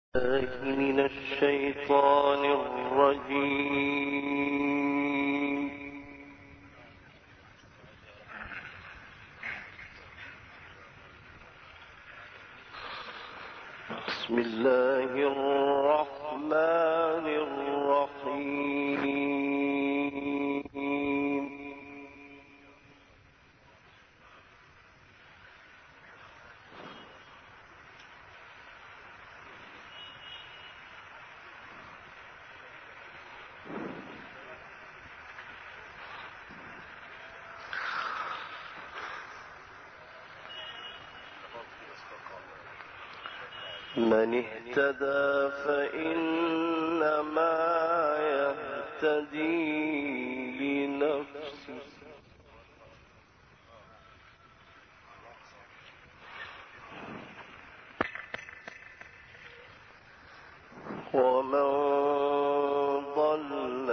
من الشيطان الرجيم. بسم الله الرحمن الرحيم. من اهتدى فإنما يهتدي لنفسه، ومن ضل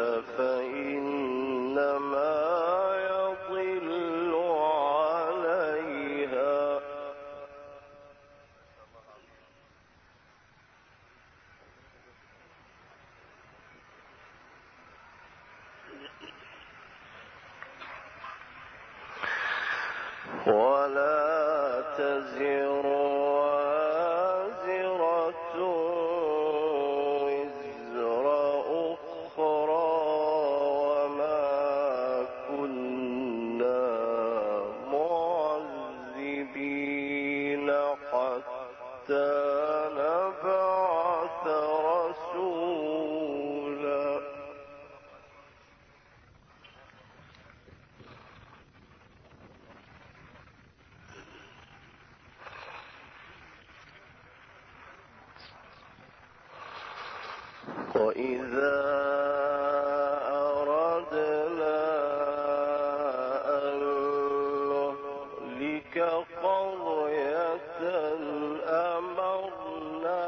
فإنما يضل عليها، ولا تزر وازرة وزر أخرى، وما كنا معذبين حتى نبعث رسولا. وإذا أردنا أن نهلك قرية أمرنا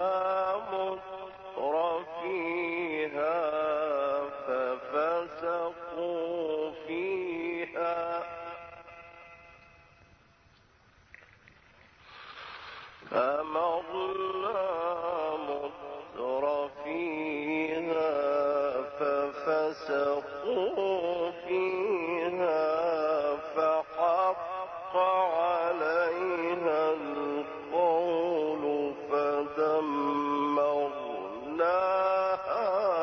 مترفيها ففسقوا فيها، ففسقوا فيها فحق عليها القول فدمرناها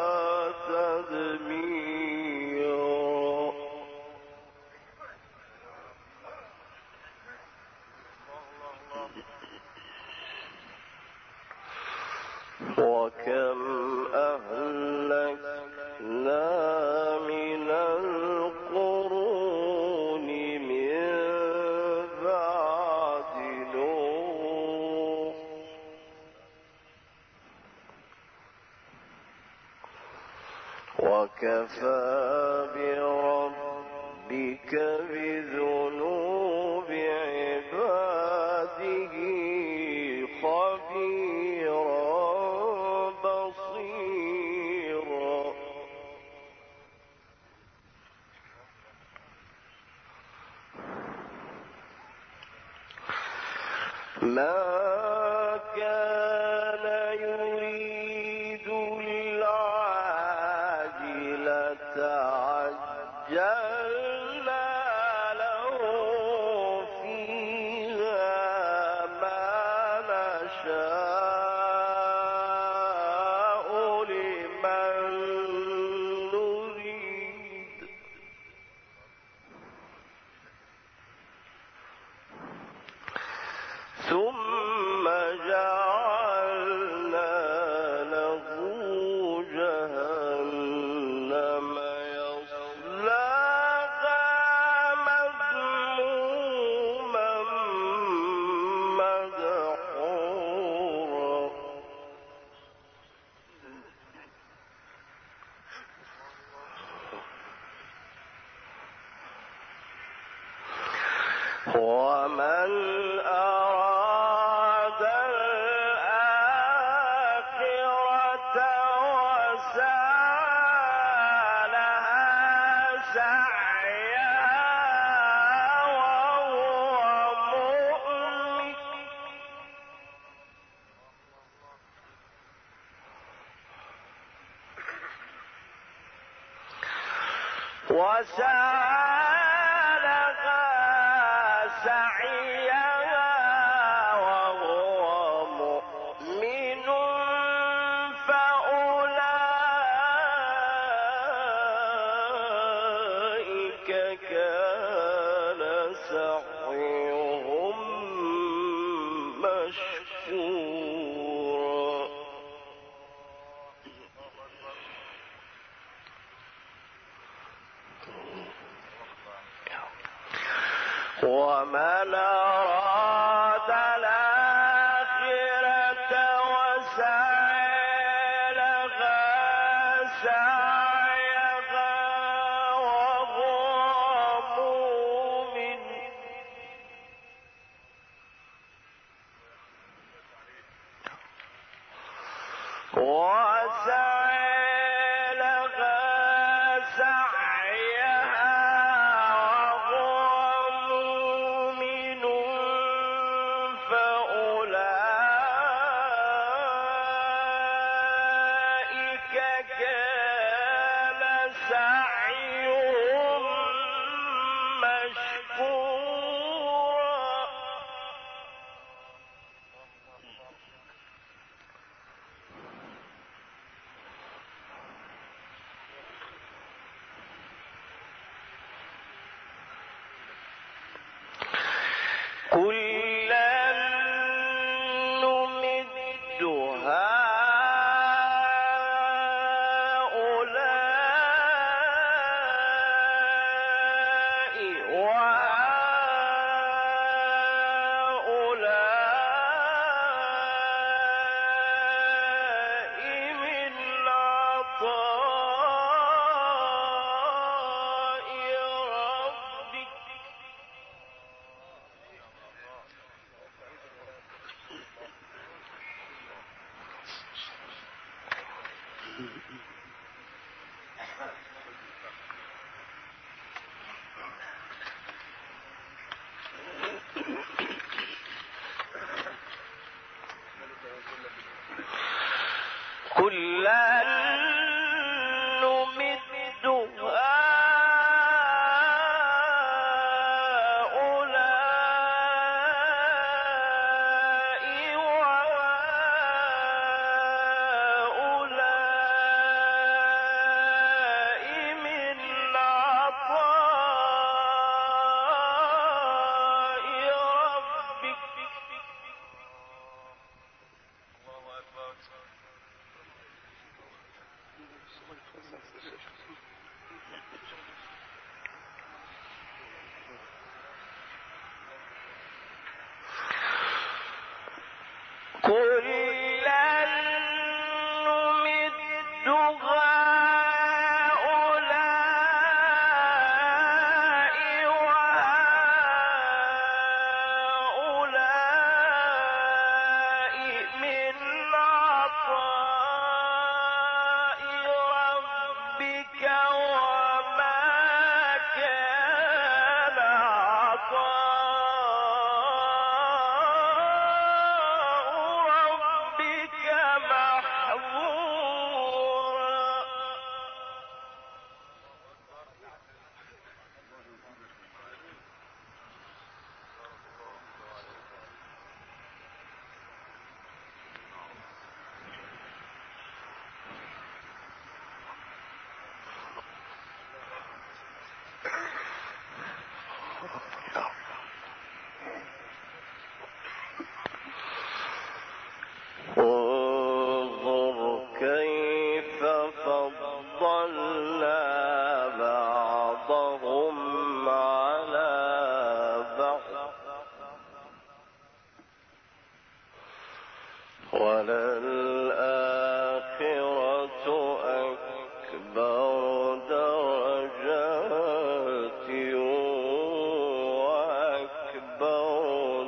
تدميرا. وكم أهلكنا من القرون من بعد نوح، وكفى بربك بذنوب عباده خبيرا بصيرا. ما كان يريد العاجلة عجلنا له فيها ما نشاء لمن نريد، ثم جعلنا له جهنم يصلاها مذموما مدحورا. ومن أراد الآخرة وسعى لها سعيها وهو مؤمن وسعى لها سعيها وهو مؤمن فأولئك كان سعيهم مشكورا ومن أراد الآخرة وسعى لها سعيها وهو مؤمن وسعى لها سعيها فأولئك كان سعيهم مشكورا كلا نمد هؤلاء وهؤلاء من عطاء ربك كلا نمد هؤلاء وهؤلاء من عطاء ربك كلا نمد هؤلاء وهؤلاء من عطاء ربك وما كان عطاء ربك محظورا انظر كيف فضلنا بعضهم على بعض وللآخرة أكبر درجات وأكبر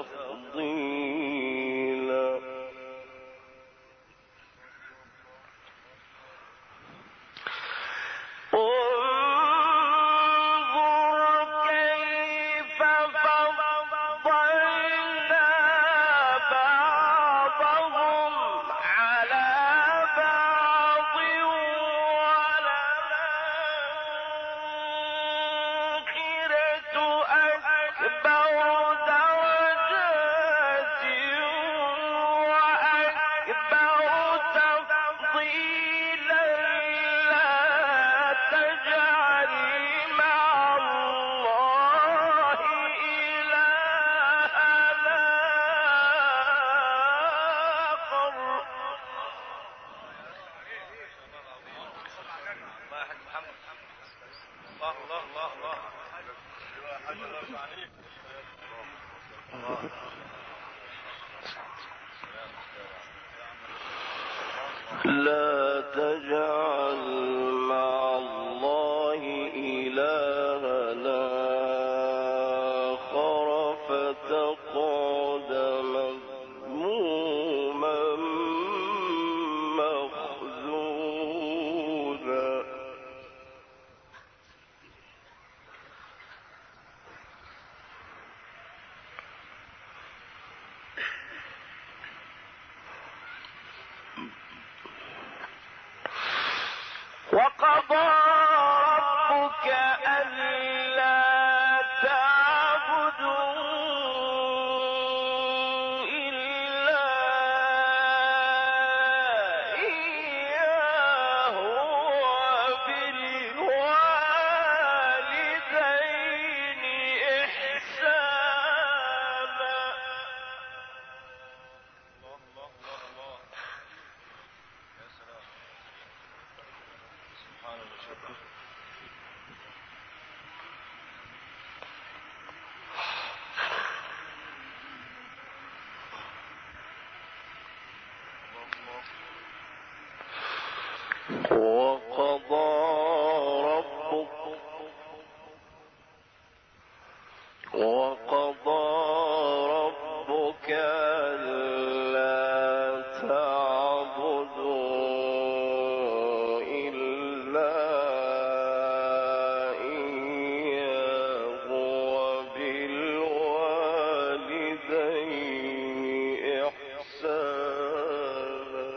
تفضيلا انظر كيف فضلنا بعضهم لا تجعل مع الله إلهنا آخر فتقعد مذموما مخذولا. وقضى ربك ألا تعبدوا إلا إياه وبالوالدين إحسانا. وقضى ربك ألا تعبدوا إلا إياه وبالوالدين إحسانا.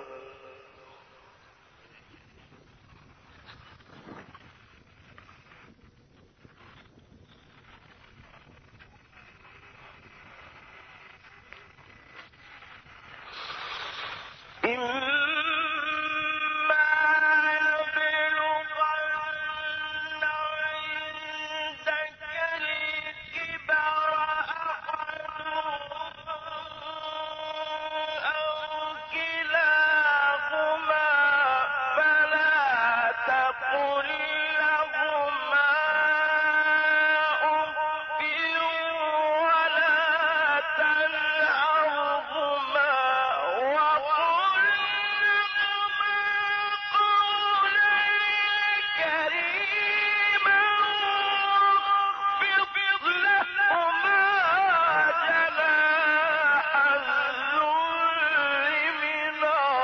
إما يبلغن عندك الكبر أحدهما أو كلاهما فلا تقل لهما أف ولا تنهرهما وقل لهما قولا كريما واخفض لهما جناح الذل من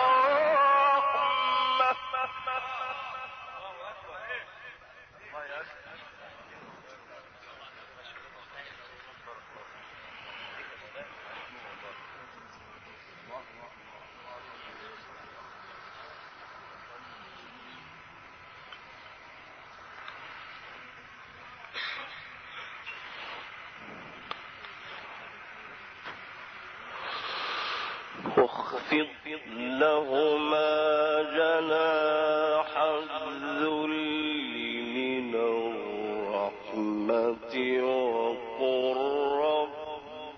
واخفض لهما جناح الذل من الرحمة وقل رب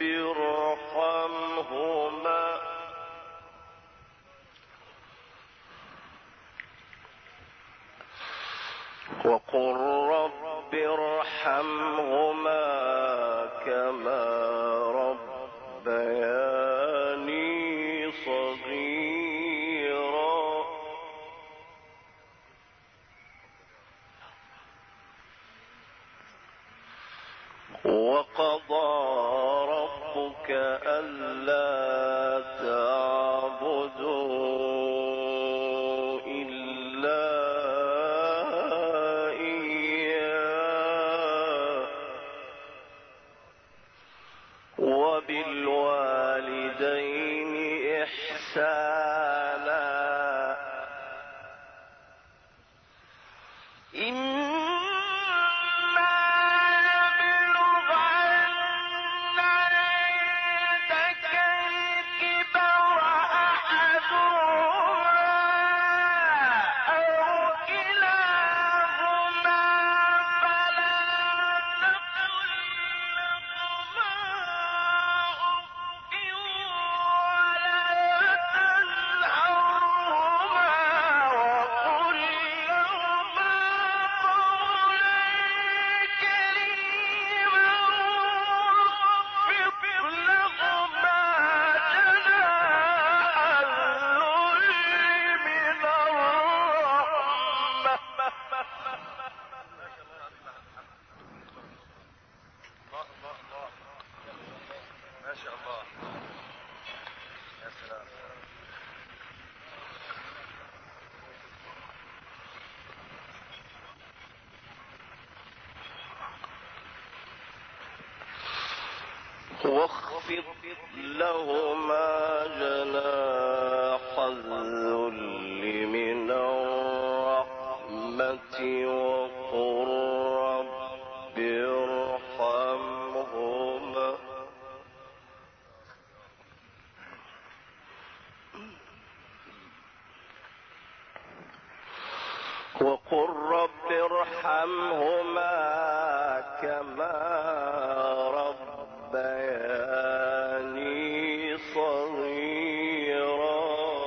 ارحمهما كما ربياني صغيرا. وقضى ربك ألا تعبدوا إلا إياه وبالوالدين إحسانا. إما يبلغن عندك واخفض لهما جناح الذل من الرحمة وقل رب ارحمهما كما ربياني صغيرا.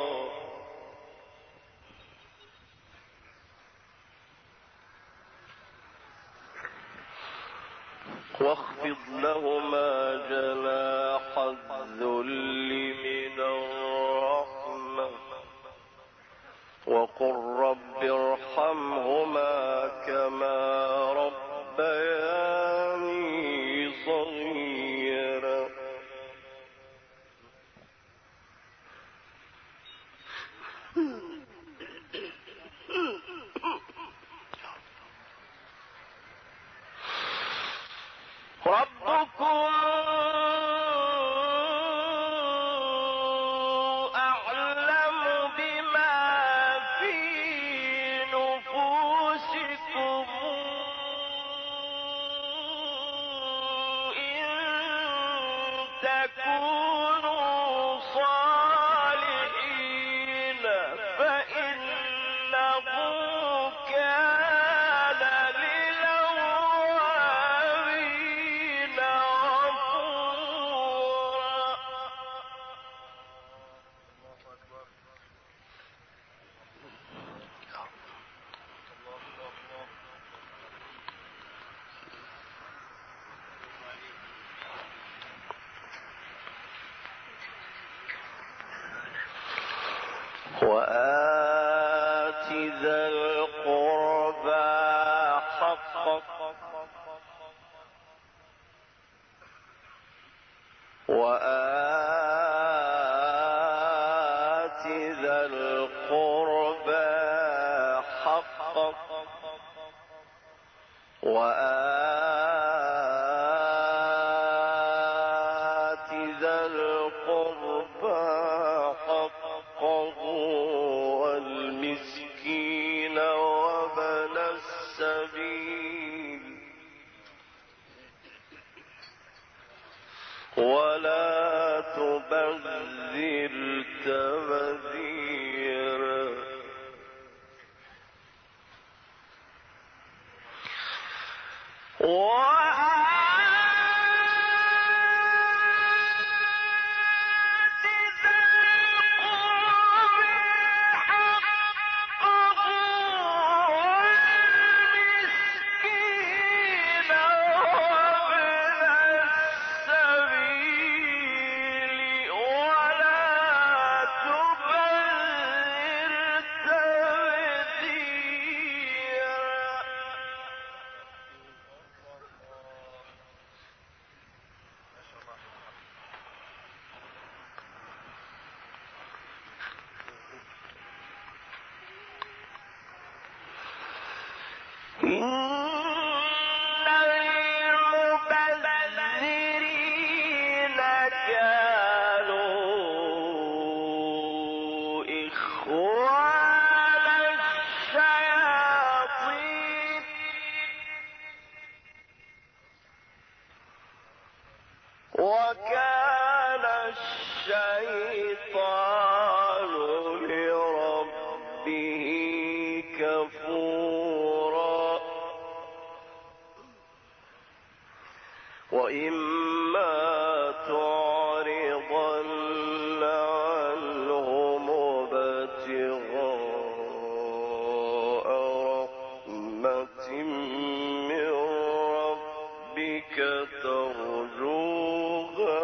واخفض لهما جناح الذل من الرحمة وقل رب ارحمهما كما ربياني صغيرا. ربكم أعلم بما في نفوسكم إن تكونوا صالحين فإنه كان للأوابين غفورا. وآت ذا القربى حقه وآت ذا القربى حقه وآت ذا القربى حقه والمسكين وابن السبيل ولا تبذر تبذيرا. إن المبذرين كانوا إخوان الشياطين وكان الشيطان لربه كفورا. وإما تعرضن عنهم ابتغاء رحمة من ربك ترجوها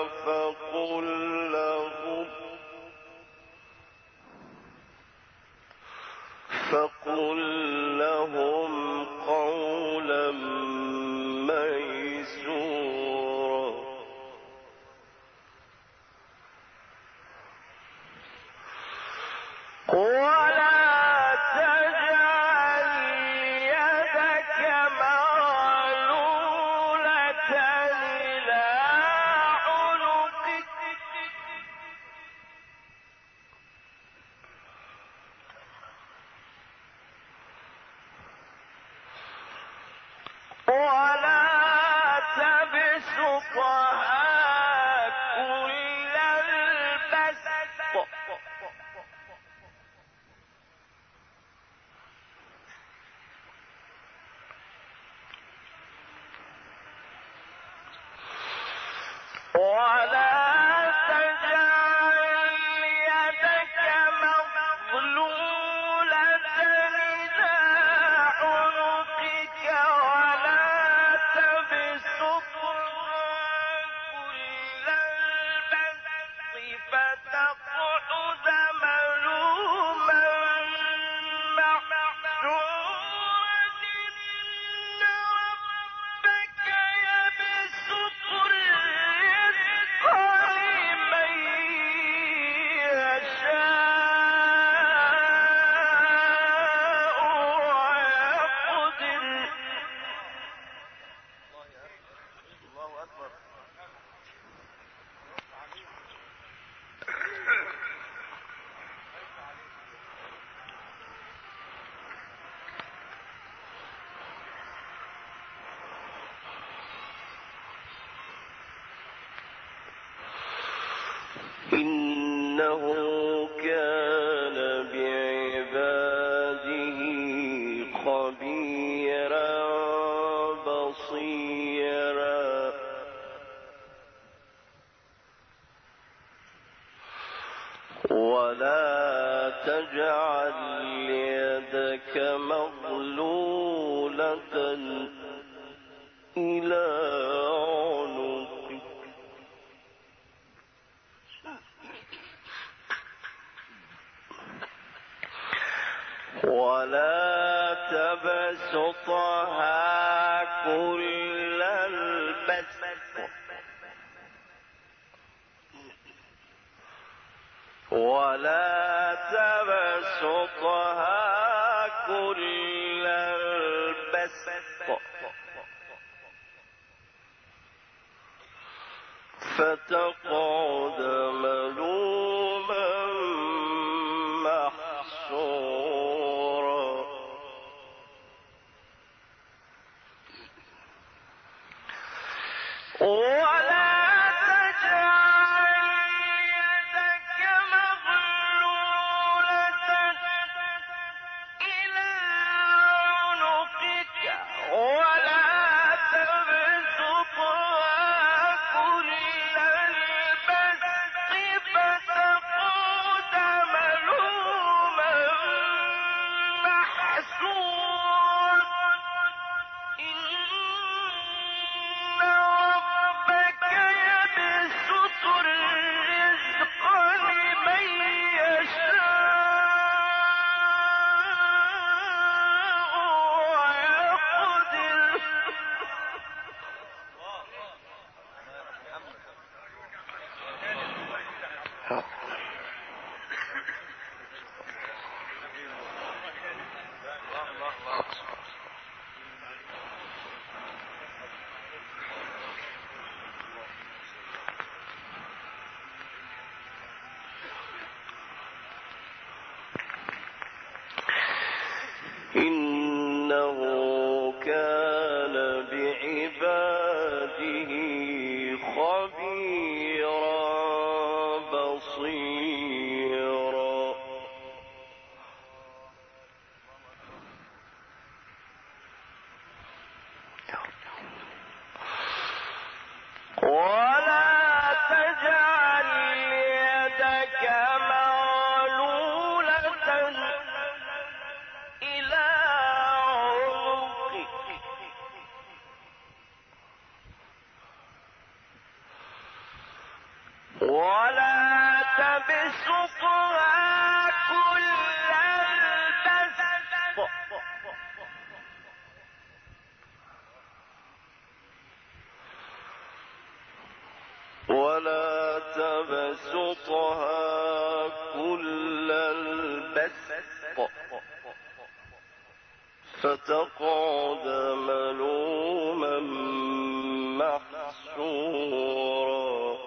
فقل لهم قولا ميسورا. ولا تجعل يدك مغلولة إلى إنه كان بعباده خبيرا بصيرا ولا تجعل يدك مغلولة إلى عنقك ولا تبسطها كل البسط ولا تبسطها كل البسط فتقعد ملوما محسورا ولا تجعل يدك مغلولة إلى عنقك ولا تبسطها كل البسط فتقعد ملوما محسورا إن ربك يبسط الرزق لمن يشاء ويقدر إنه كان بعباده خبيرا بصيرا ولا تجعل يدك مغلولة إلى عنقك ولا تبسطها كل البسط ولا تبسطها كل البسط فتقعد ملوما محسورا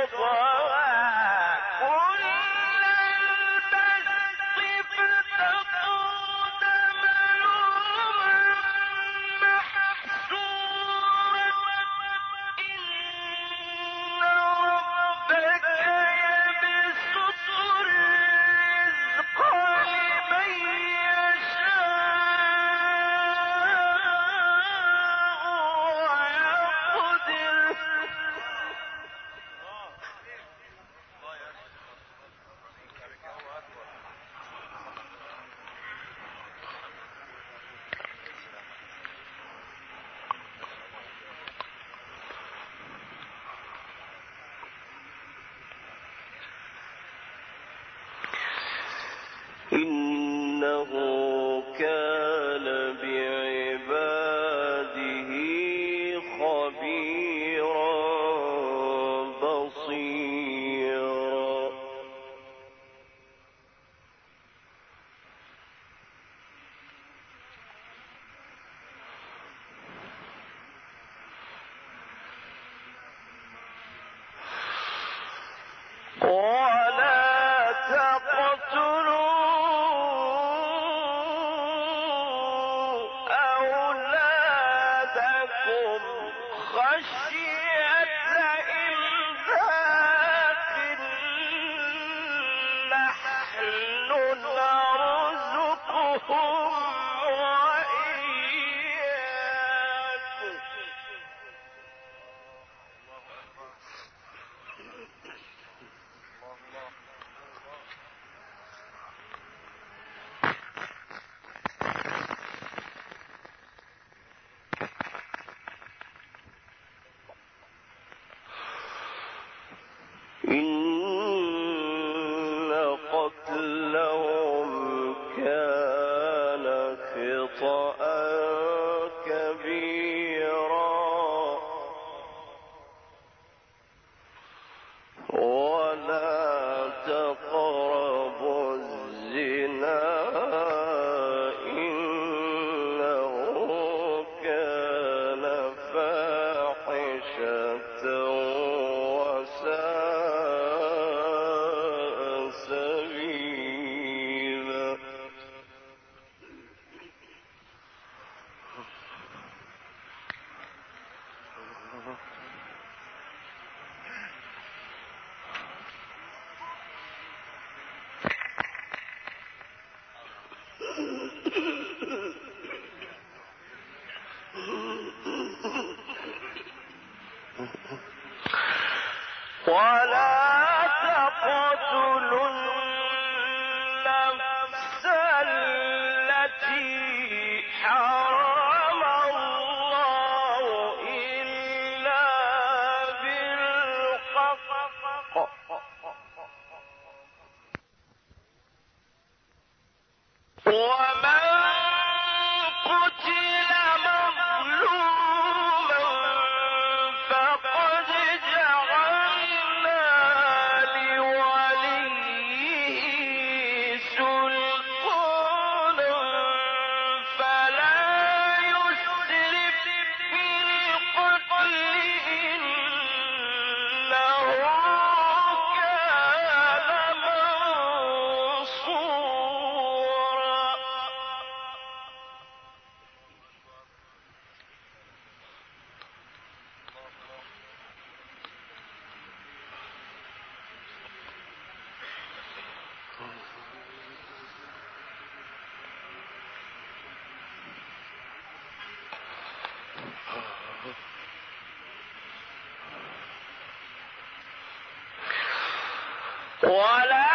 إنه كان بعباده خبيرا بصيرا ولا تقتلوا أولادكم خشية إملاق نحن نرزقهم وإياكم إن قتلهم كان خطأ كبيرا ولا تقربوا الزنا إنه كان فاحشة وساء سبيلا ولا تقتلوا النفس التي حرم الله إلا بالحق ومن قتل مظلوما فقد جعلنا لوليه سلطانا فلا يسرف في القتل إنه كان منصورا ولا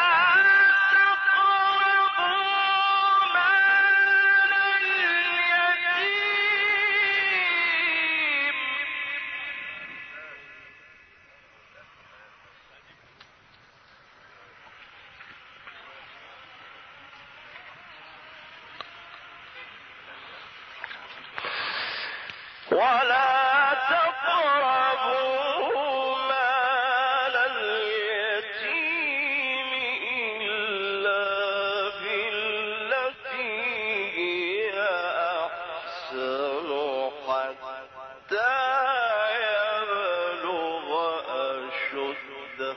تقربوا مال اليتيم ولا تقربوا مال اليتيم إلا بالتي هي أحسن حتى يبلغ أشده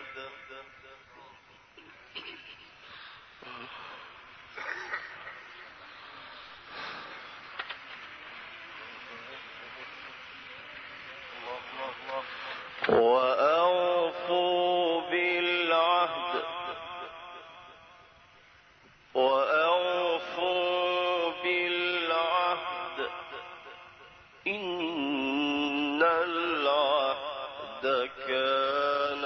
وأوفوا بالعهد إن العهد كان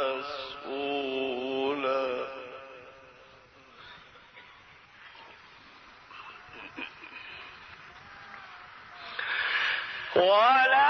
مسؤولا. ولا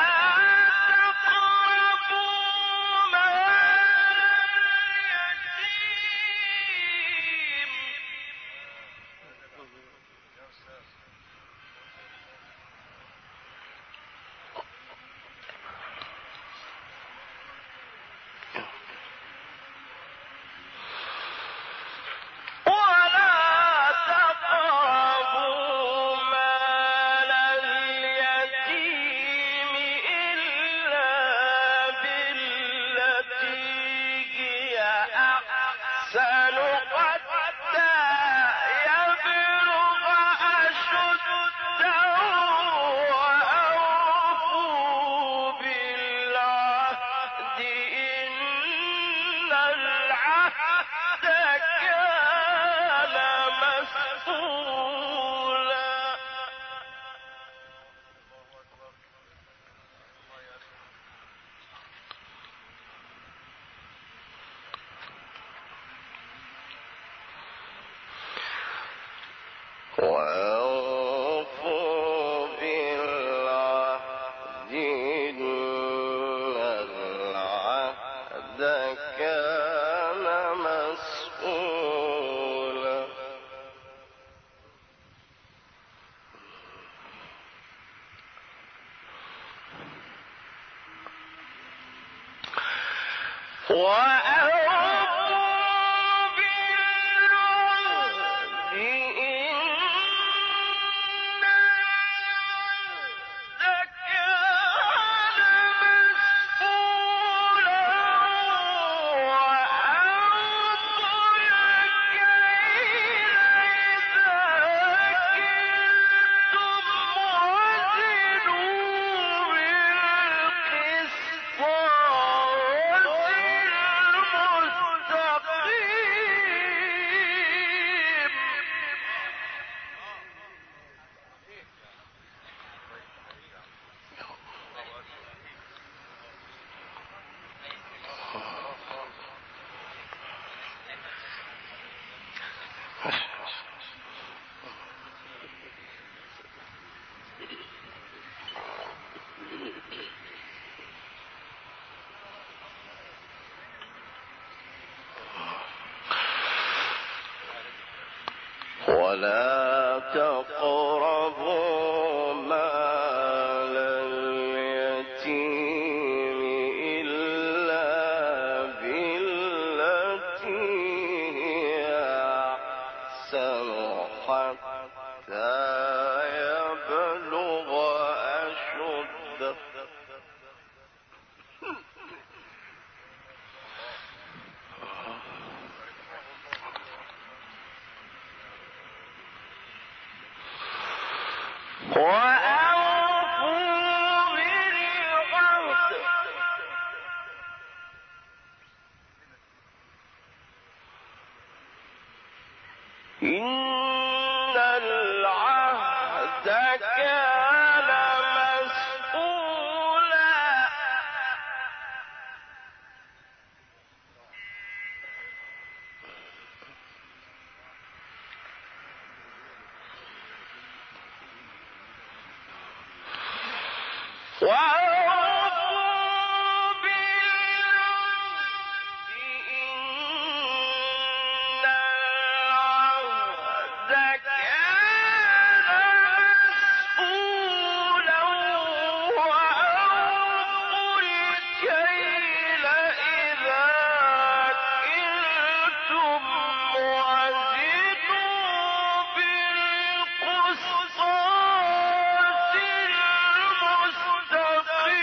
ولا تقربوا مال اليتيم إلا بالتي هي أحسن حتى يبلغ أشده. إن العهد كان مسؤولا. المستقيم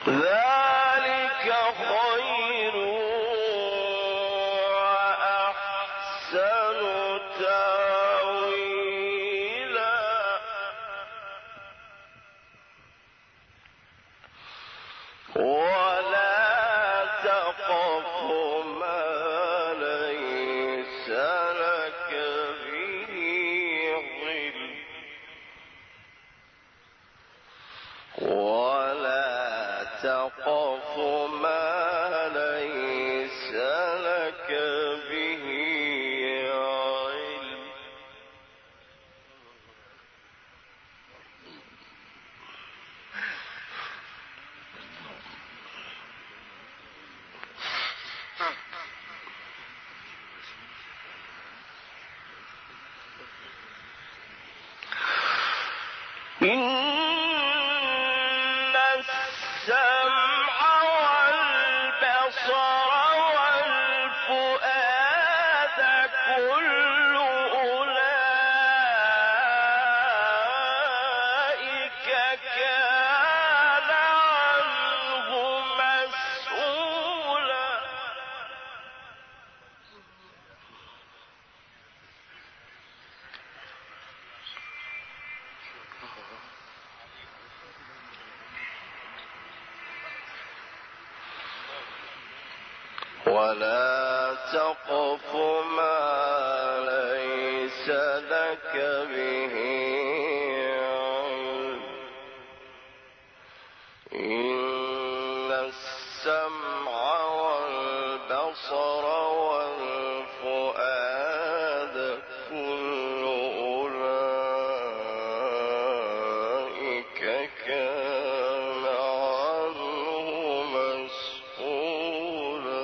ذلك خير وأحسن تأويلا ولا تقف ما ليس لك به علم ولا تقف ما ليس لك به علم إن السمع والبصر والفؤاد كل أولئك كان عنه مسؤولا ولا تقف ما ليس لك به علم إن السمع والبصر والفؤاد كل أولئك كان عنه مسؤولا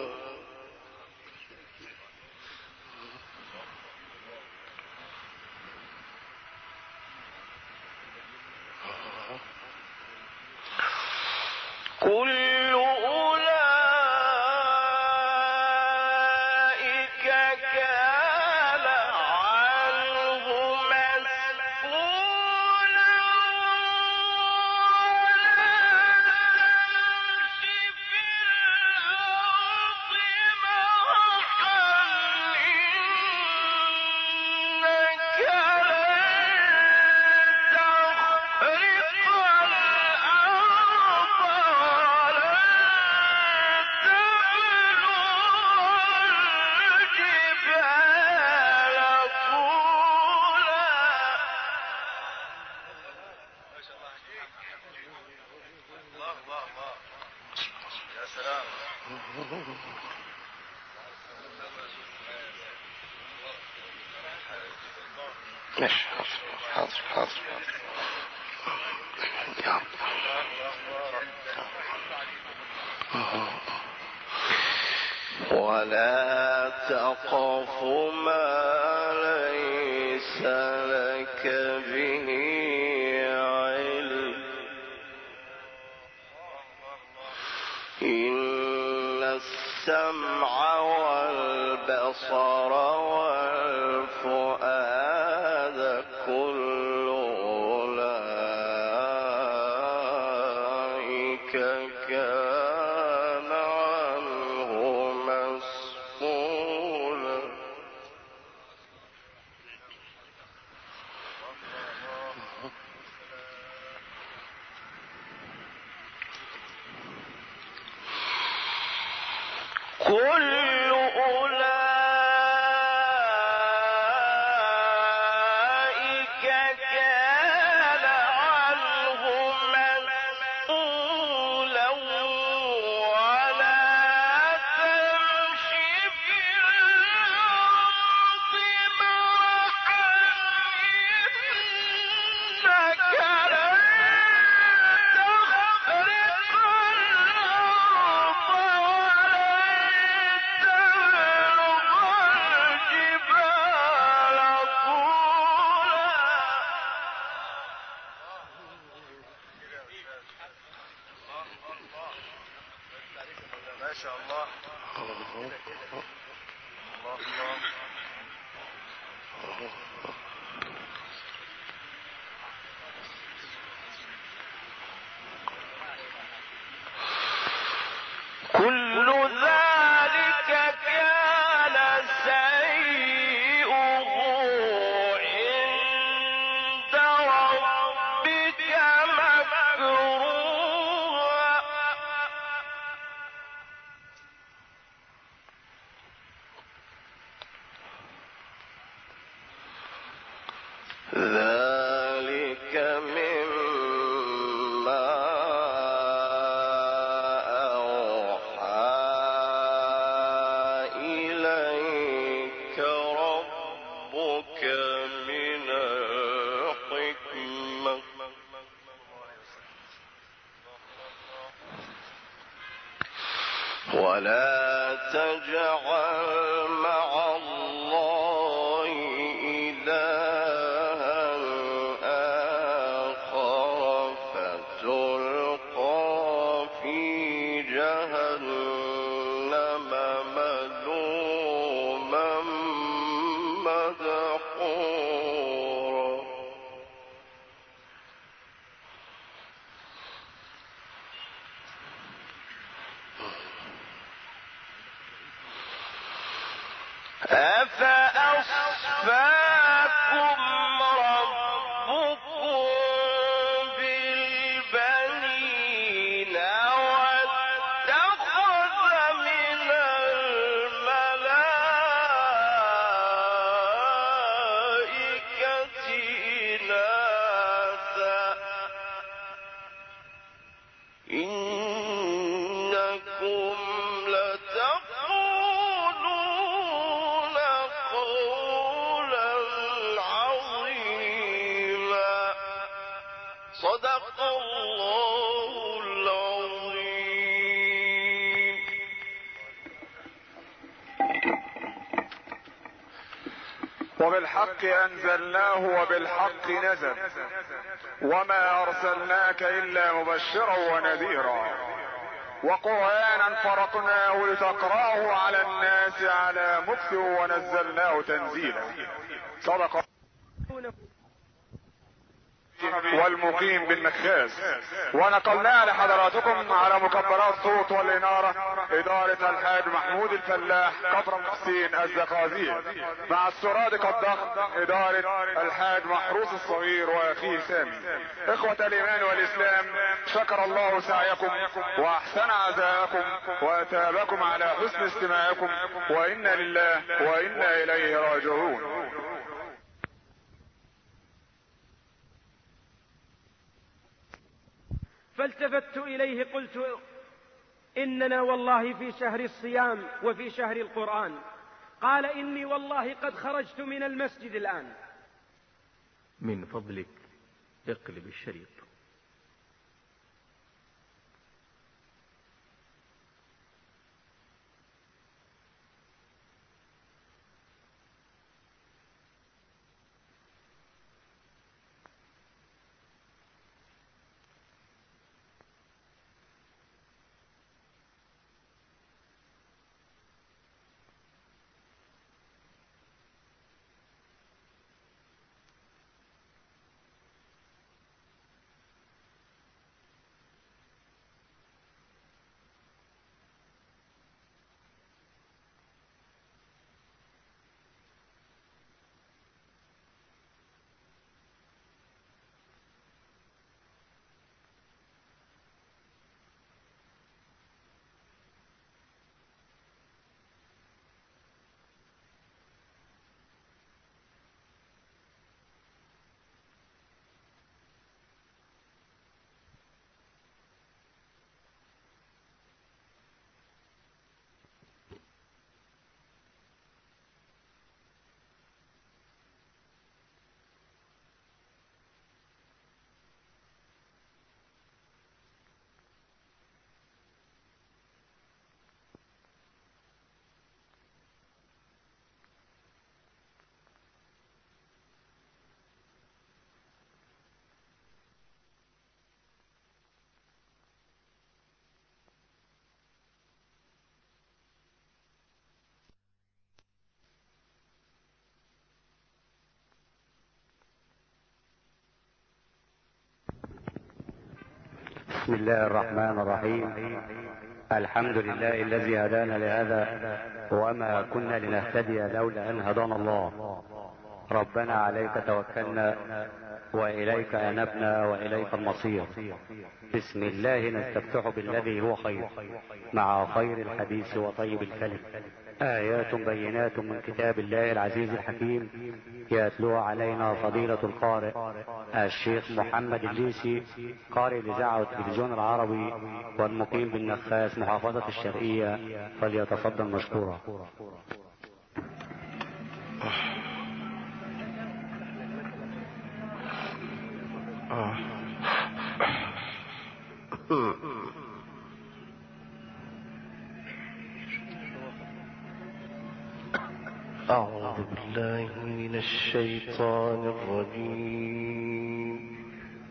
كل أولئك كان عنه مسؤولا ولا تمش في الأرض مرحا إنك لن تخرق الأرض ولن ماشي حاضر يا رب ولا تقف ما ليس لك به علم إن السمع والبصر والفؤاد كل أولئك كان عنه مسؤولا كل أولئك كان عنه مسؤولا ولا تمش في الأرض مرحا إنك لن تخرق الأرض ما شاء الله ذلك مما أوحى إليك ربك من الحكمة ولا تجعل مع الله إلها آخر فتلقى في جهنم ملوما مدحورا أفأصفاكم ربكم بالبنين واتخذ من الملائكة إناثا إنكم لتقولون قولا عظيما صدق الله العظيم. وبالحق أنزلناه وبالحق نزل وما أرسلناك إلا مبشرا ونذيرا وقرآنا فرقناه لتقرأه على الناس على مكث ونزلناه تنزيلا صدق والمقيم بالمكاس. ونقلنا لحضراتكم على مكبرات صوت والإنارة إدارة الحاج محمود الفلاح كفر محسين الزقازية مع السرادق الضخم إدارة الحاج محروس الصغير وأخيه سامي. إخوة الإيمان والإسلام، شكر الله سعيكم وأحسن عزاءكم وأتابكم على حسن استماعكم وإنا لله وإنا إليه راجعون. فالتفت إليه قلت إننا والله في شهر الصيام وفي شهر القرآن. قال إني والله قد خرجت من المسجد الآن. من فضلك اقلب الشريط. بسم الله الرحمن الرحيم. الحمد لله الذي هدانا لهذا وما كنا لنهتدي لولا أن هدانا الله. ربنا عليك توكلنا وإليك أنبنا وإليك المصير. بسم الله نستفتح بالذي هو خير مع خير الحديث وطيب الكلم. آيات بينات من كتاب الله العزيز الحكيم يتلو علينا فضيلة القارئ الشيخ محمد الليثي قارئ الإذاعة والتلفزيون العربي والمقيم بالنخاس محافظة الشرقية، فليتفضل مشكورا. أعوذ بالله من الشيطان الرجيم.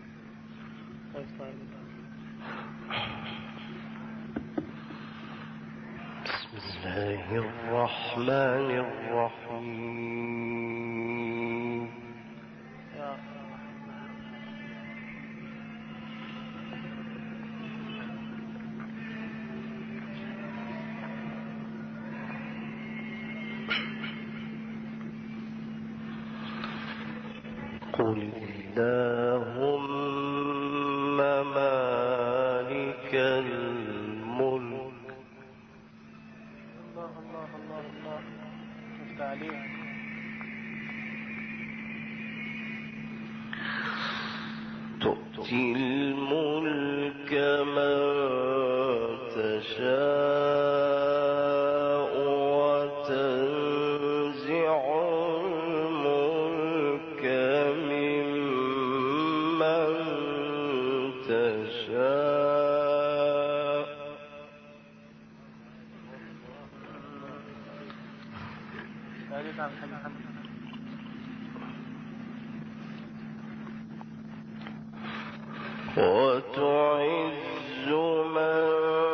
بسم الله الرحمن الرحيم. قل اللهم مالك الملك تؤتي الملك من تشاء وتنزع الملك ممن تشاء وتعز من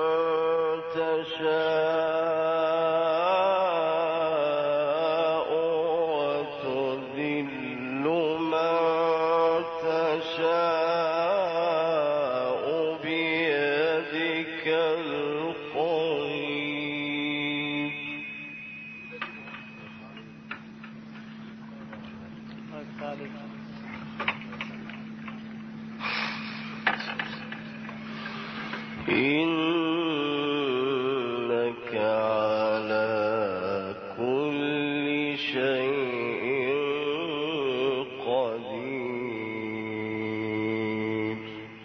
تشاء وتذل من تشاء بيدك الخير إنك على كل شيء قدير.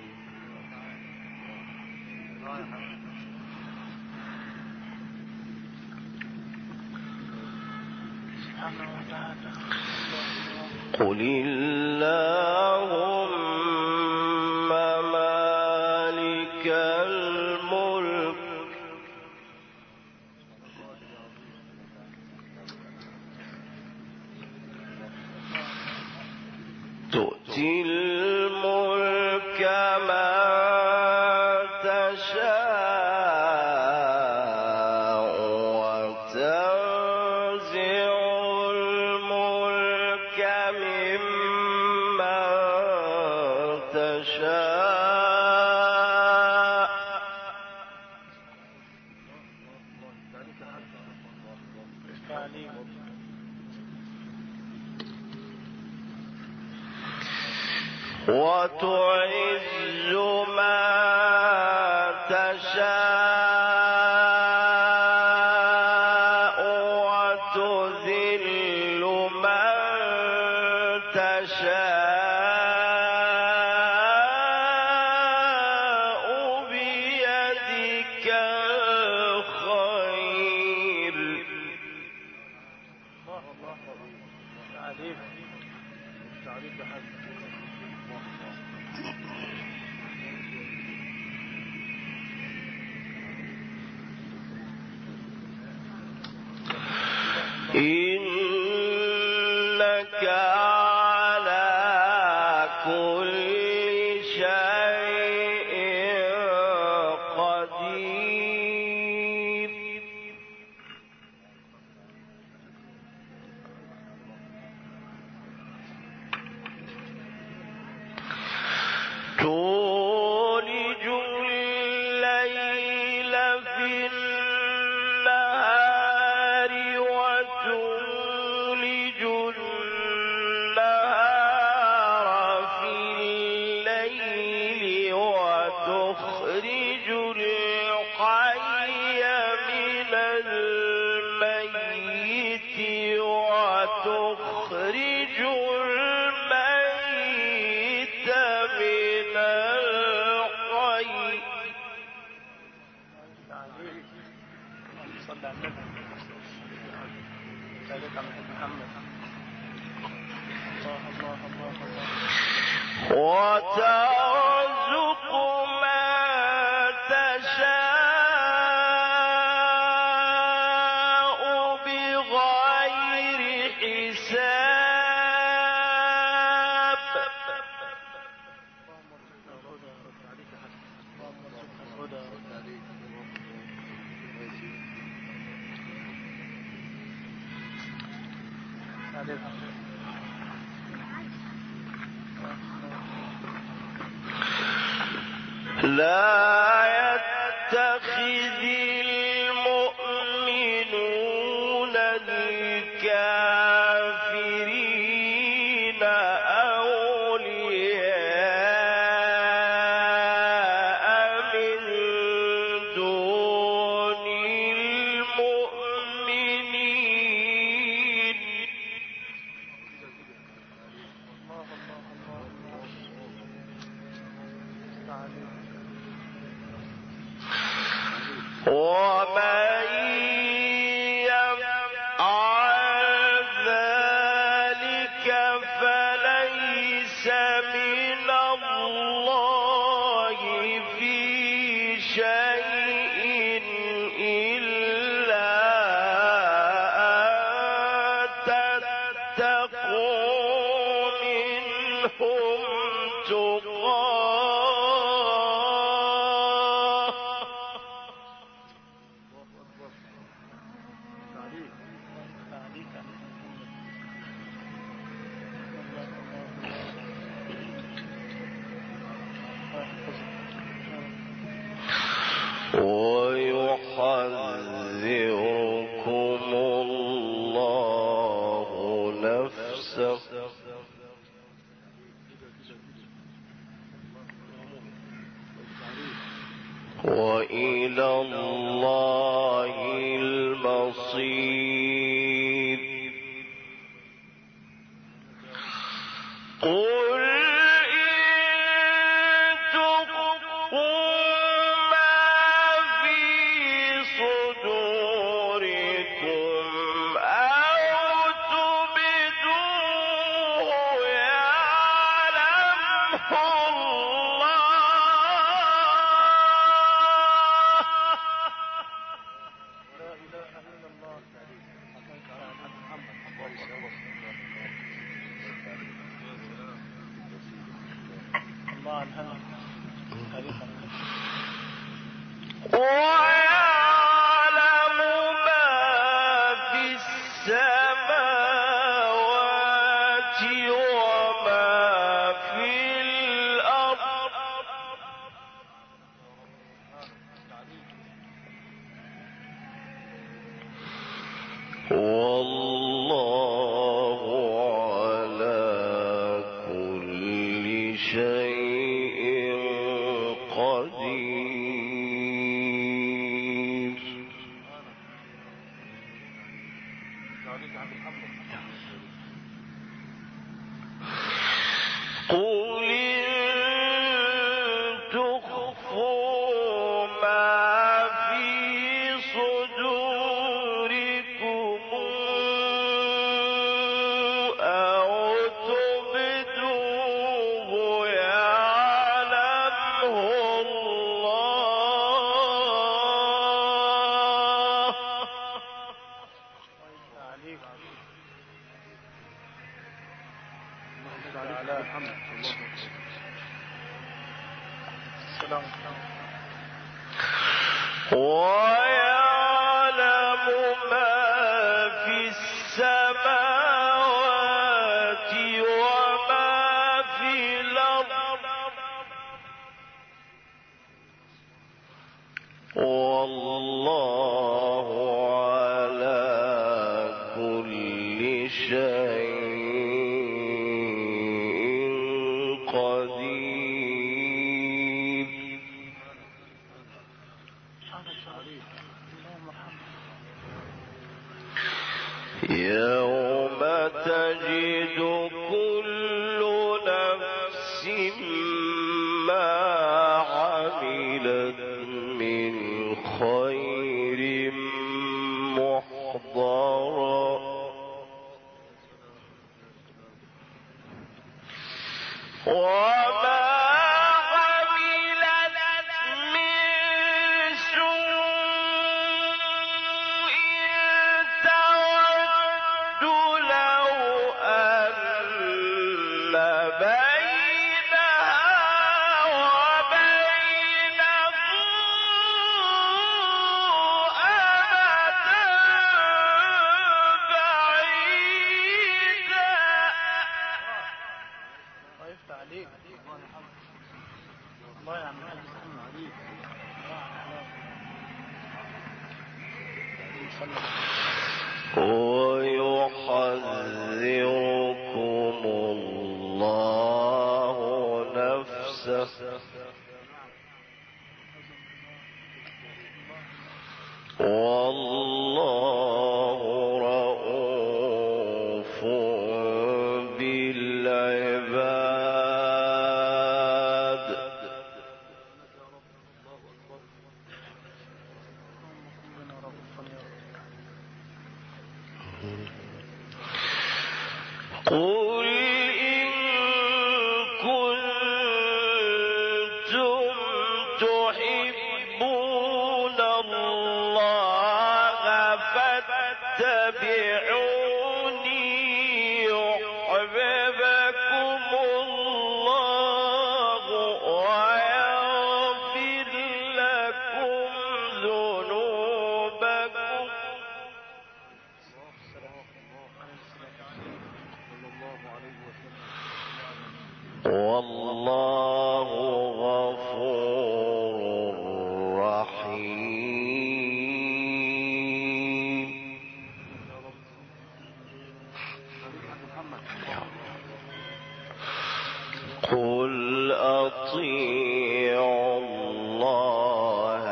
قل اللهم مالك الملك تؤتي الملك من تشاء وتنزع الملك ممن تشاء وتعز من تشاء وتذل من تشاء بيدك الخير إنك على كل شيء قدير. تولج الليل في النهار وتولج وترزق من تشاء بغير حساب لا يتخذ المؤمنون الكافرين أولياء من دون المؤمنين ومن يفعل ذلك فليس من الله في شيء إلا أن تتقوا منهم تقاه ويحذركم الله نفسه وإلى الله المصير قل إن تخفوا ما في صدوركم أو تبدوه يعلمه الله ويعلم ما في السماوات وما في الأرض والله على كل شيء قدير قل إن تخفوا ما في صدوركم أو تبدوه يعلمه الله ويعلم ما في السماوات وما في الأرض والله على كل شيء قدير يوم تجد كل نفس ما عملت من خير محضرا وما عملت من سوء تود لو أن بينها وبينه أمدا بعيدا. الله يا عم الحاج عليك. ويحذركم الله نفسه والله رؤوف بالعباد. قل إن كنتم تحبون الله فاتبعوني يحببكم الله ويغفر لكم ذنوبكم والله غفور رحيم. قل أطيعوا الله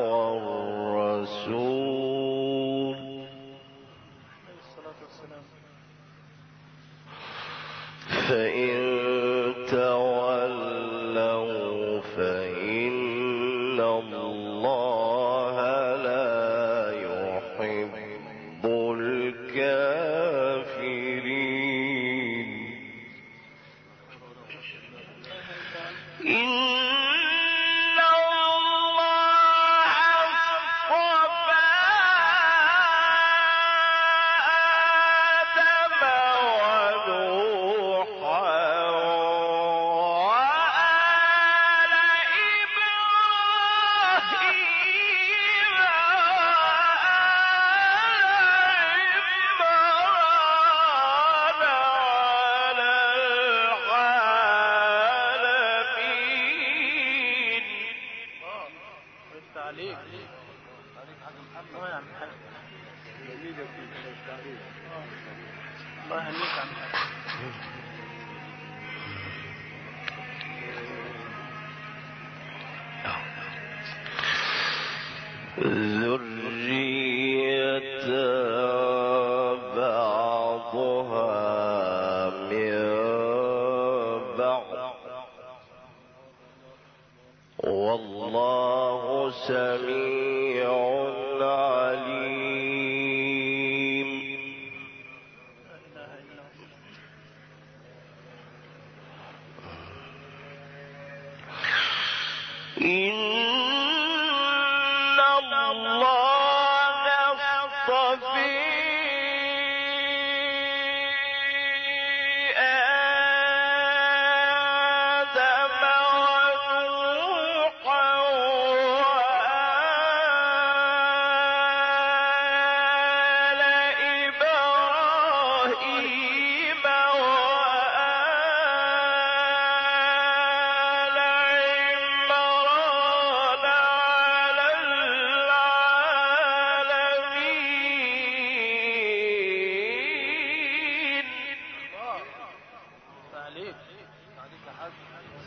والرسول فإن تولوا فإن الله لا يحب الكافرين. إن الله اصطفى آدم ونوحا وآل إبراهيم وآل عمران على العالمين. عليك. الله يا عم الحاج. الله يهنيك يا عم الحاج. ذرية بعضها من بعض والله سميع عليم. إن الله اصطفى آدم ونوحا وآل إبراهيم وآل عمران على العالمين. عليك. عليك يا حاج.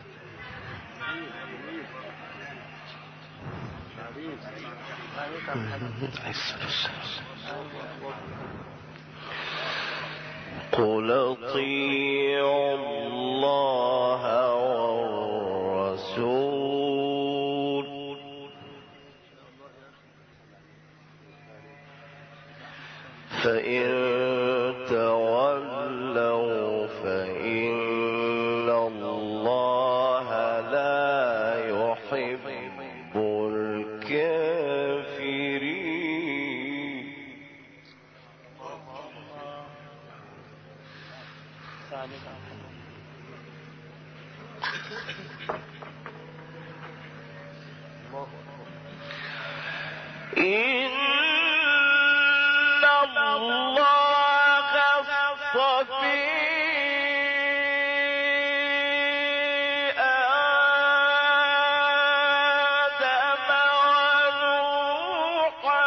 عليك يا عم الحاج. قل اطيعوا الله والرسول فإن تولوا فإن الله إن الله اصطفى آدم ونوحا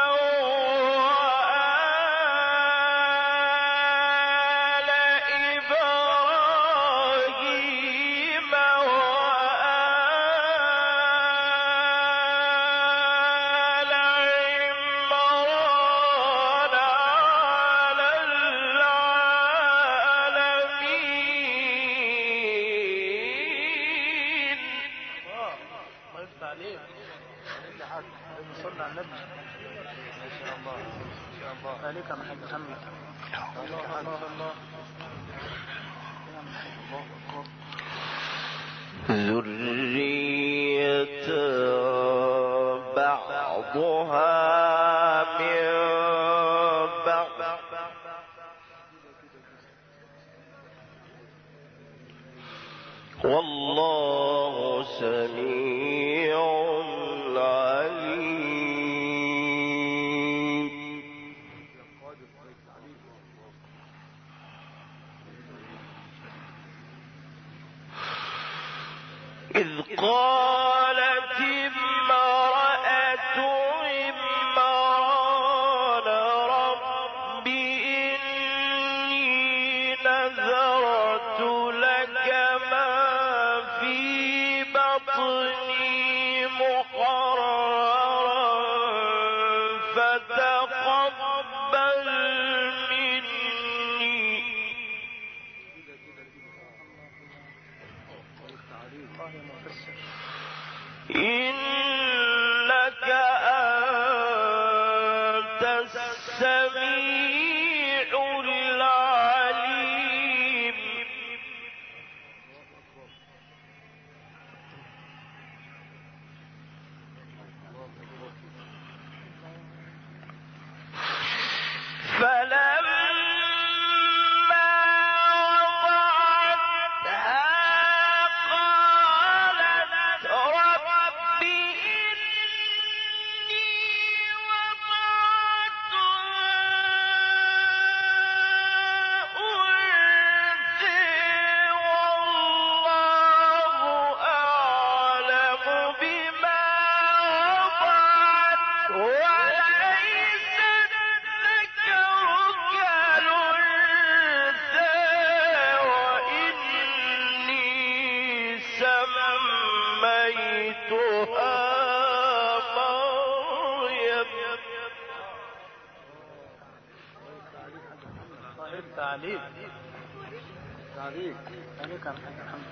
وآل إبراهيم وآل عمران على العالمين. الله يفتح عليك. عليك يا حاج. صلى على النبي. ما شاء الله. ما شاء الله. عليك يا محمد محمد. الله الله الله. يا محمد الله أكبر. ذرية بعضها من بعض والله سميع عليم. إذ قالت امرأة عمران رب إني نذرت لك ما في بطني محررا فتقبل مني إنك أنت السميع العليم. فلما وضعتها قالت رب إني وضعتها أنثى والله أعلم بما وضعت وليس الذكر كالأنثى وإني سميتها مريم. الله يفتح عليك. عليك. عليك يا محمد محمد.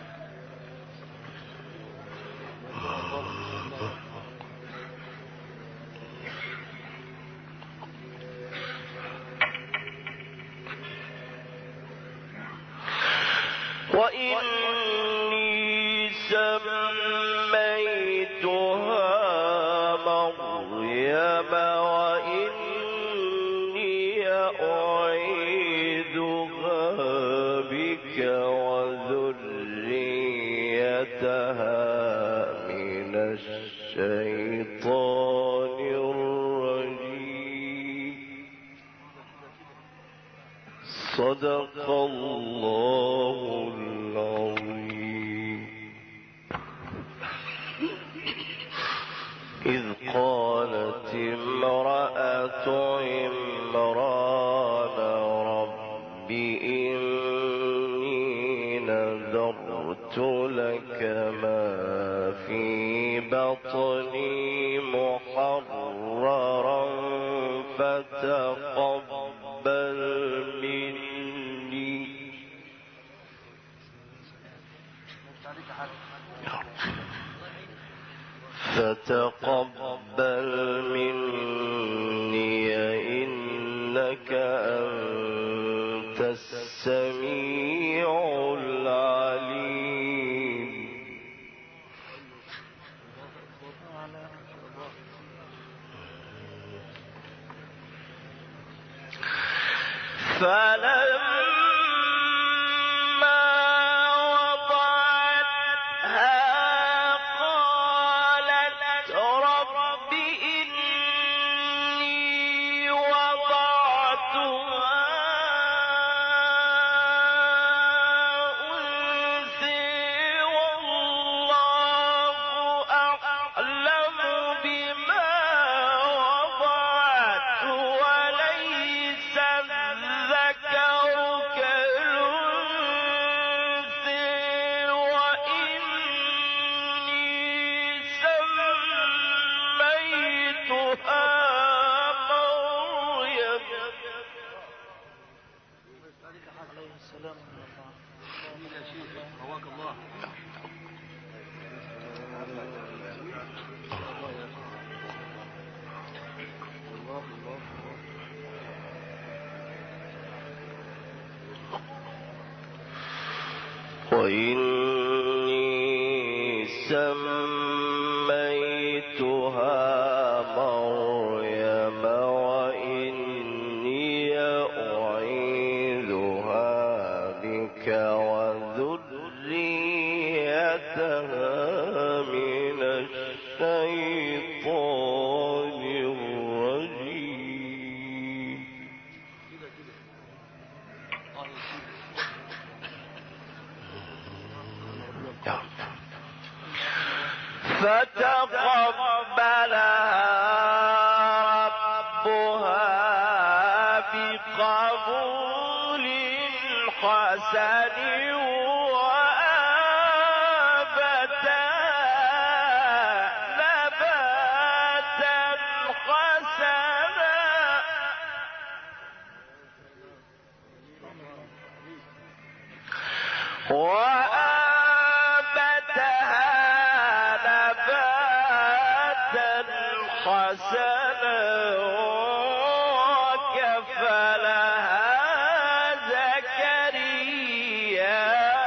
وإني سميتها مريم وإني أعيذها بك وذريتها من الشيطان الرجيم. صدق الله العظيم. إذ قالت امرأة عمران رب إني نذرت لك ما في بطني محررا فتقبل مني إنك أنت السميع العليم. فلما وضعتها وإني سميتها مريم وإني أعيذها بك وذريتها من الشيطان الرجيم. فتقبلها ربها بقبول حسن وأنبتها نباتا حسنا وكفلها زكريا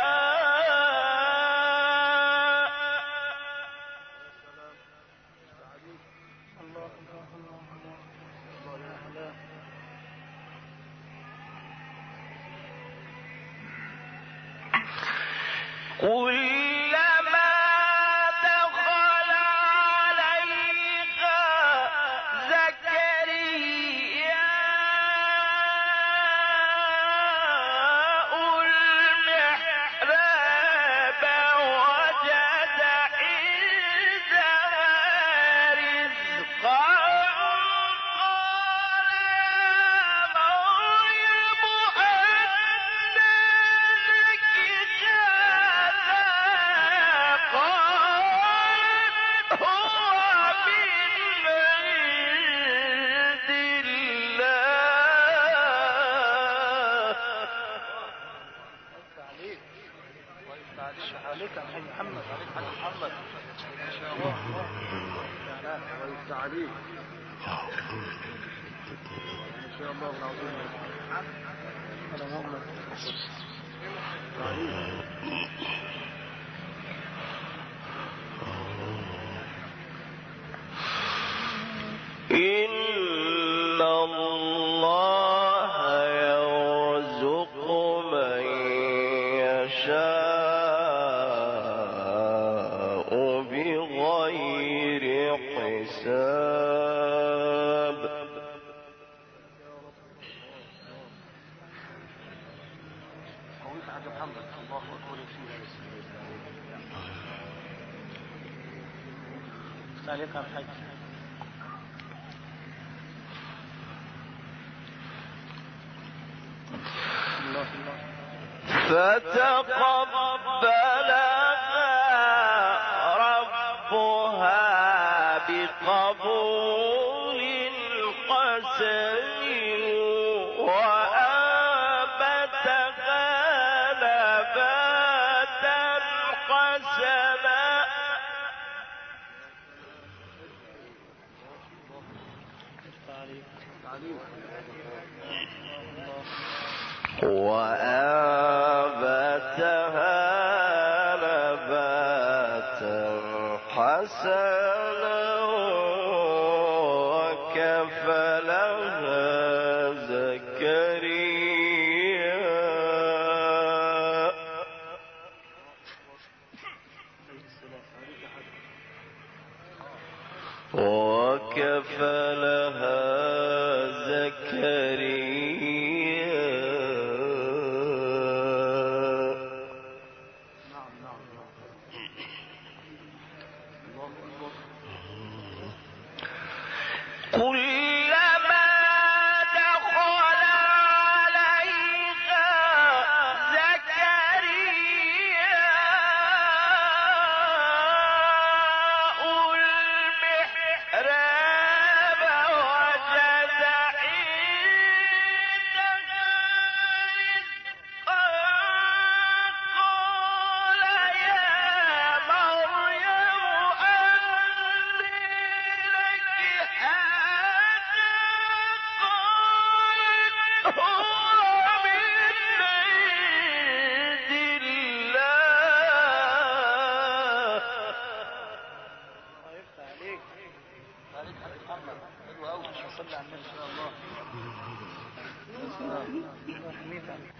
كلما دخل عليها زكريا المحراب وجد عندها رزقا قال عليك يا محمد، عليك حاج محمد ما شاء الله. عليك ما شاء الله العظيم. انا مؤمن إن الله يرزق من يشاء بغير حساب. قويت حاج محمد. الله اكبر عليك يا الحاج. فتقبلها ربها بقبول حسن وأنبتها نباتا حسنا وأنبتها نباتا حسنا وكفلها زكريا كلما دخل عليها زكريا المحراب وجد عندها رزقا قال يا مريم أنى صل على النبي ان شاء الله. يا سلام، الله يحميك.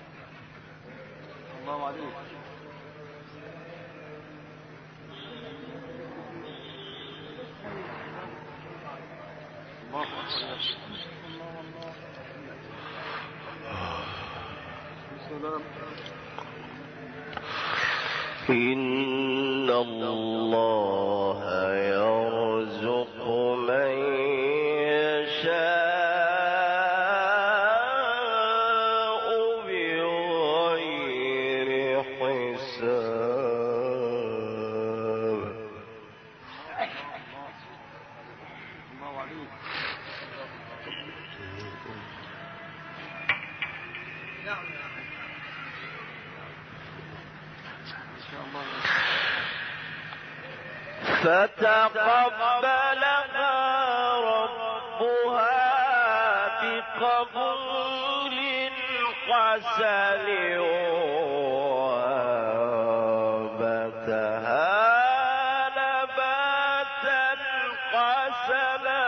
الله عليك. الله اكبر. الله الله. يا سلام. إن الله يرزق من يشاء بغير حساب. الله عليك. نعم ان شاء الله. فتقبلها ربها بقبول حسن وأنبتها نباتا حسنا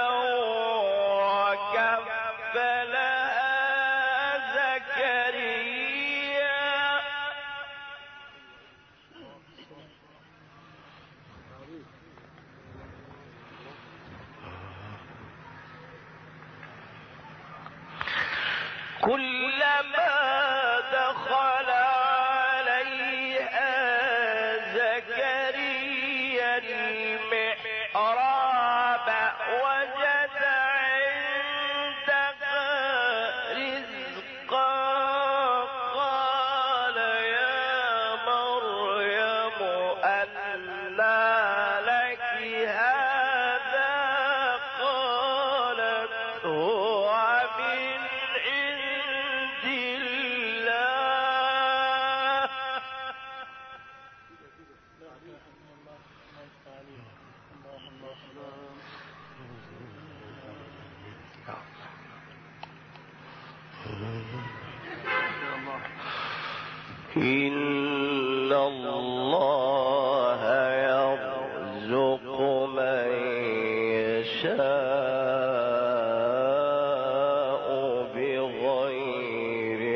وكفلها زكريا كلما دخل عليها زكريا المحراب وجد عندها رزقا قال يا مريم أنى لك هذا قالت هو من عند الله إن الله يرزق من يشاء بغير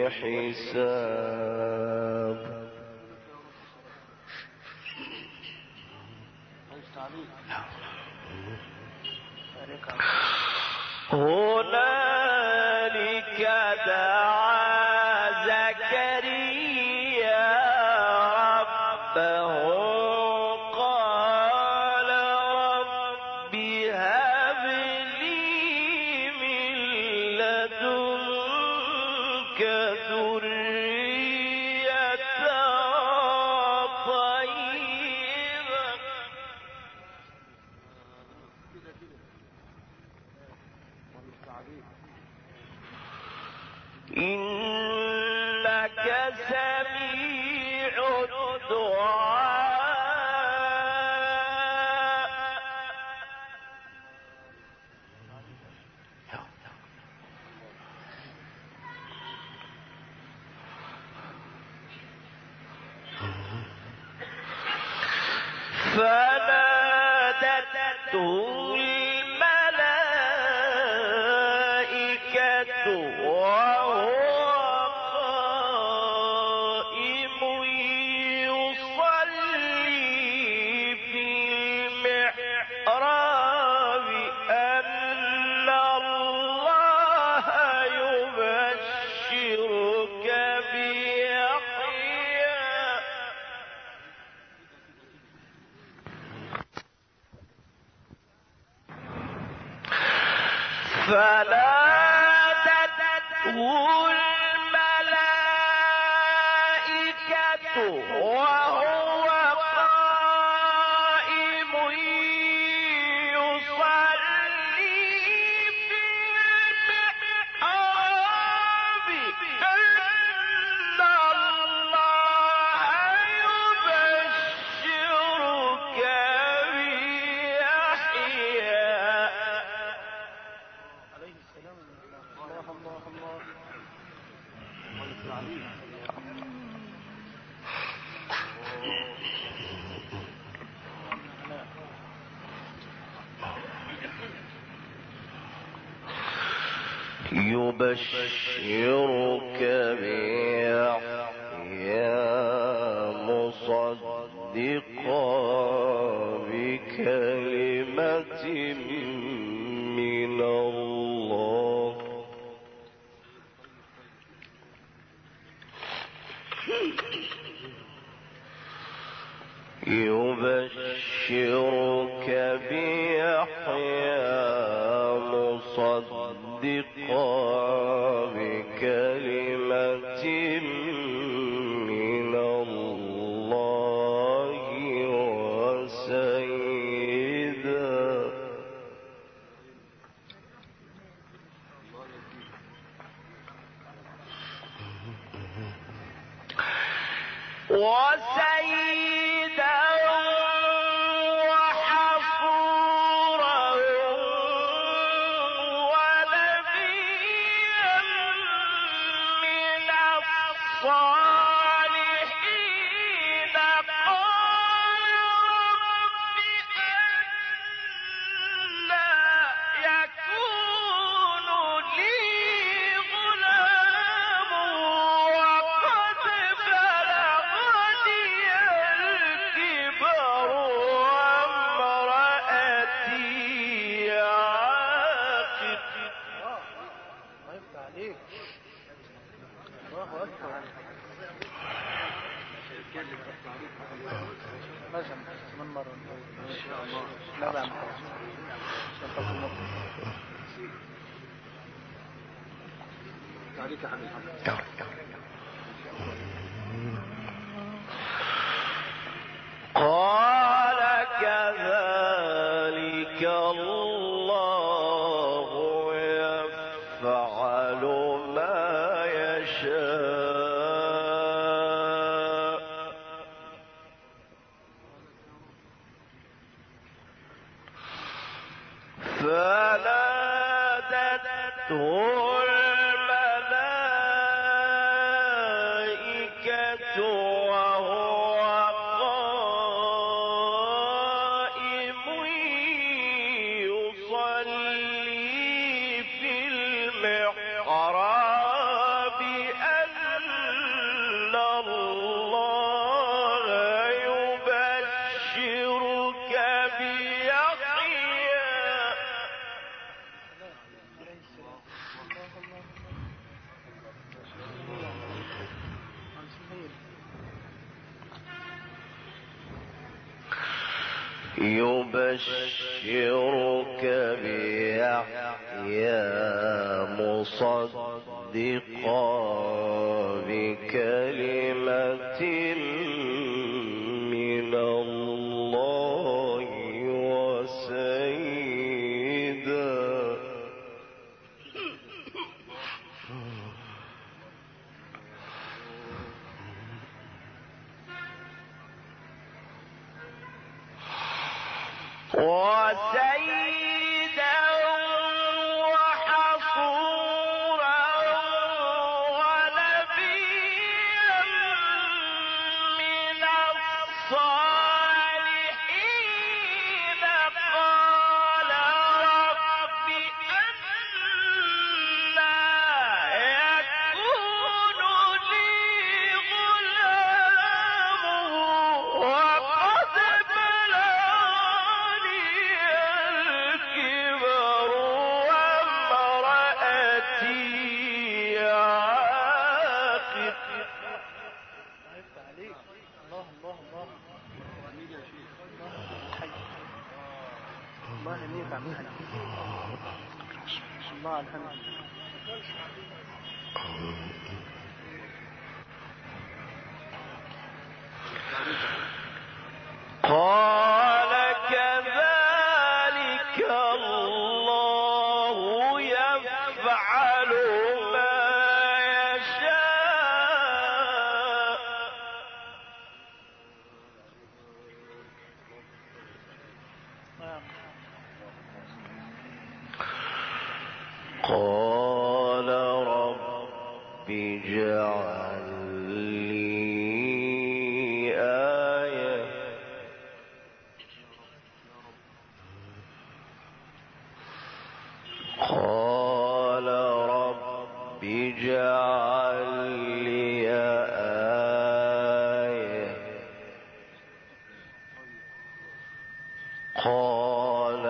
حساب. هنالك دعا زكريا ربه قال رب هب لي من لدنك ذرية طيبة إنك سميع فنادته الملائكة وهو قائم يصلي في المحراب أن الله يبشرك بيحيى فنادته الملائكة وهو قائم يصلي في المحراب أن الله يبشرك بيحيى عليه السلام. الله الله الله. يبشرك بيحيى مصدقا بكلمة من الله يبشرك بيحيى مصدقا بكلمة من الله وسيدا وحصورا ونبيا من الصالحين قال رب أنى يكون لي غلام وقد بلغني الكبر وامرأتي عاقر. الله يفتح عليك. الله أكبر. ماشي من مرة إن شاء الله. لا بعمل عليك يا حبيبي. قال كذلك الله يفعل ما يشاء فنادته الملائكة وهو قائم يصلي في المحراب أن الله يبشرك بيحيى يبشرك بيحيى مصدقا بكلمة من الله وسيدا وحصورا ونبيا من الصالحين قال رب أنى يكون لي غلام وقد بلغني الكبر وامرأتي عاقر. الله الله الله. الله يميك عم الحج. الله الحمد. قال كذلك الله يفعل ما يشاء قال رب اجعل لي آية قال قال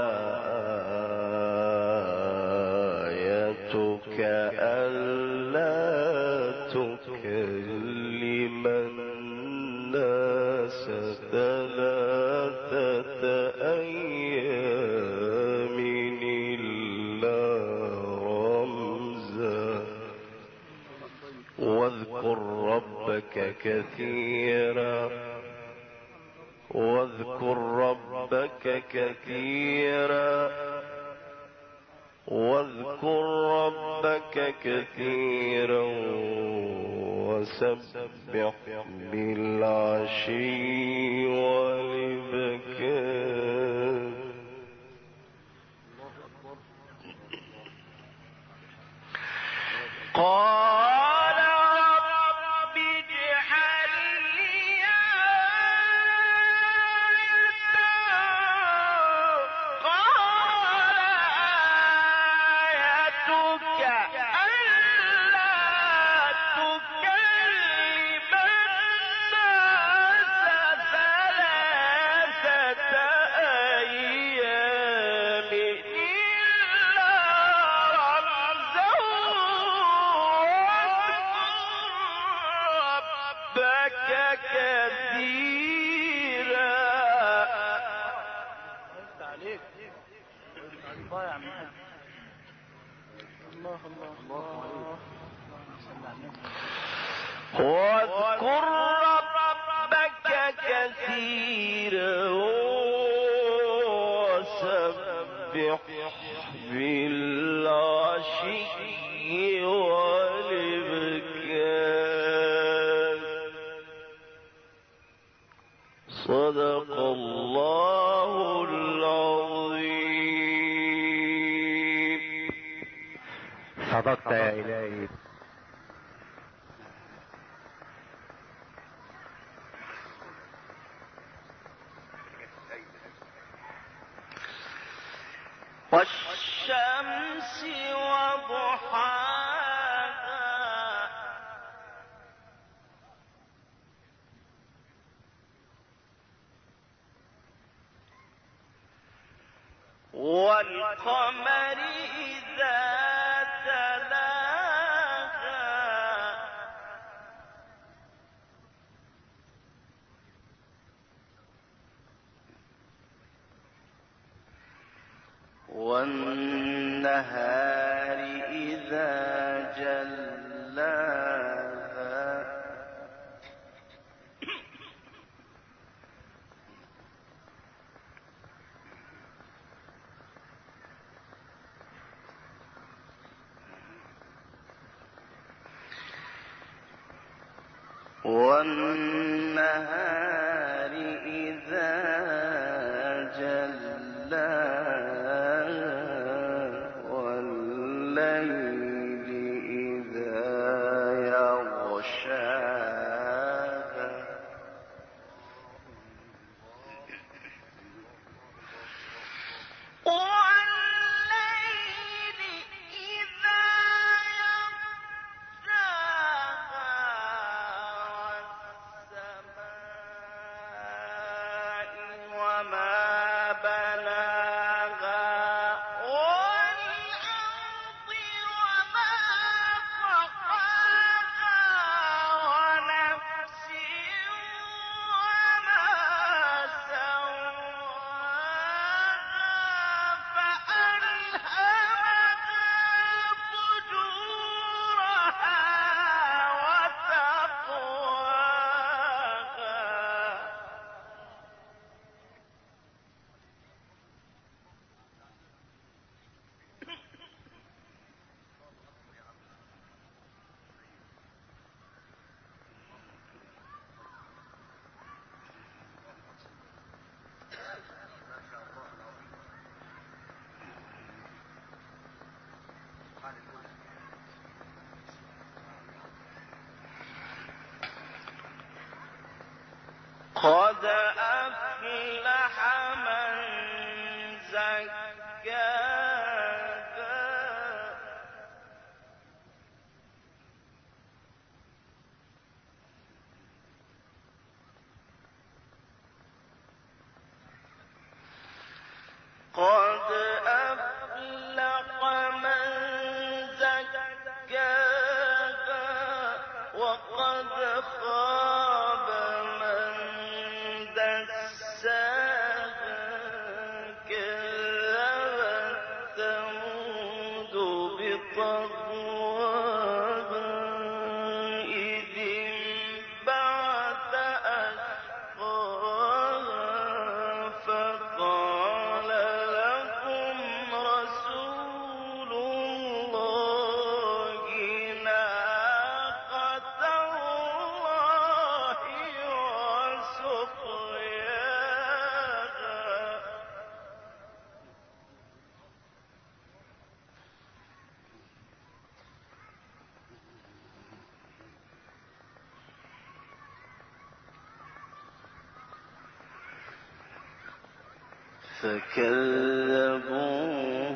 آيتك ألا تكلم الناس 3 أيام إلا رمزا واذكر ربك كثيرا واذكر ربك كثيرا وسبح بالعشي والإبكار قال رب اجعل لي قال آيتك ألا تكلم الناس 3 أيام إلا رمزا ربك كثيرا. عليك ضايع منك. الله الله الله. واذكر ربك كثيرا وسبح بالعشي والإبكار. صدق الله العظيم. صدقت يا إلهي. والشمس وضحاها والقمر إذا تلاها والنهار إذا جلاها والنهار إذا جلاها والليل إذا يغشاها والليل إذا يغشاها والسماء وما بناها والأرض وما طحاها ونفس وما سواها فألهمها فجورها وتقواها. قد أفلح من زكاها قد أفلح من زكاها وقد خاب من دساها كذبت ثمود بطغواها إذ انبعث أشقاها فقال لهم رسول الله ناقة الله وسقياها فكذبوه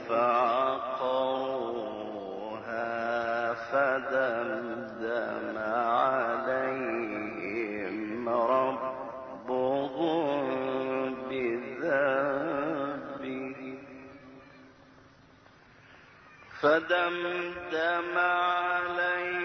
فعقروها فدمدم عليهم ربهم بذنبهم